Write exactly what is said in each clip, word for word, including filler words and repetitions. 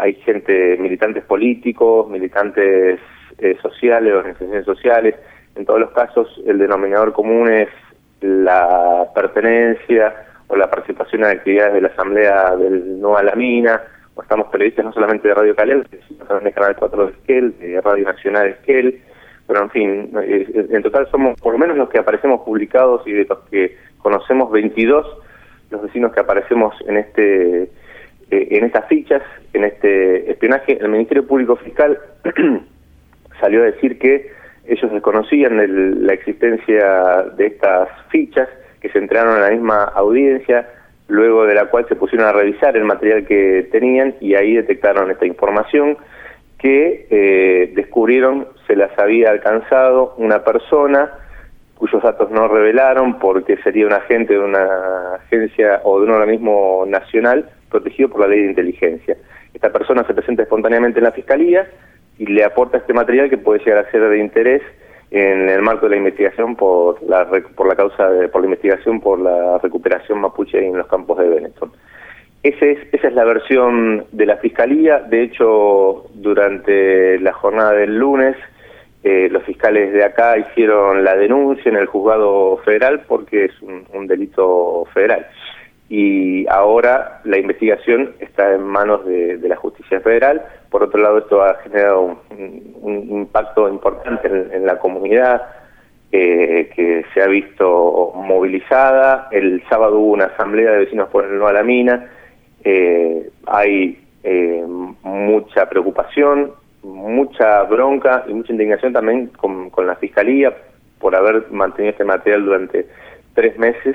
hay gente, militantes políticos, militantes eh, sociales, organizaciones sociales. En todos los casos el denominador común es la pertenencia o la participación en actividades de la Asamblea del No a la Mina, o estamos periodistas no solamente de Radio Calel, sino también de Canal cuatro de Esquel, de Radio Nacional de Esquel, pero en fin, en total somos por lo menos los que aparecemos publicados y de los que conocemos veintidós, los vecinos que aparecemos en este en estas fichas, en este espionaje. El Ministerio Público Fiscal salió a decir que ellos desconocían el, la existencia de estas fichas, que se entregaron en la misma audiencia, luego de la cual se pusieron a revisar el material que tenían y ahí detectaron esta información que eh, descubrieron se las había alcanzado una persona cuyos datos no revelaron porque sería un agente de una agencia o de un organismo nacional protegido por la ley de inteligencia. Esta persona se presenta espontáneamente en la Fiscalía y le aporta este material que puede llegar a ser de interés en el marco de la investigación por la por la causa de, por la investigación por la recuperación mapuche en los campos de Benetton. Ese es, esa es la versión de la Fiscalía. De hecho, durante la jornada del lunes, eh, los fiscales de acá hicieron la denuncia en el juzgado federal porque es un, un delito federal. Y ahora la investigación está en manos de, de la justicia federal. Por otro lado, esto ha generado un, un impacto importante en, en la comunidad eh, que se ha visto movilizada. El sábado hubo una asamblea de vecinos por el No a la Mina. Eh, hay eh, mucha preocupación, mucha bronca y mucha indignación también con, con la Fiscalía por haber mantenido este material durante tres meses.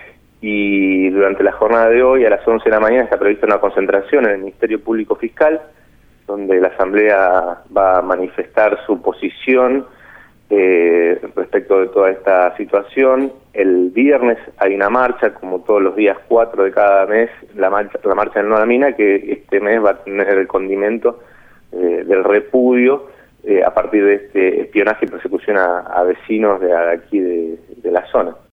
Y durante la jornada de hoy, a las once de la mañana, está prevista una concentración en el Ministerio Público Fiscal, donde la Asamblea va a manifestar su posición eh, respecto de toda esta situación. El viernes hay una marcha, como todos los días cuatro de cada mes, la marcha, la marcha del No a la Mina, que este mes va a tener el condimento eh, del repudio eh, a partir de este espionaje y persecución a, a vecinos de aquí de, de la zona.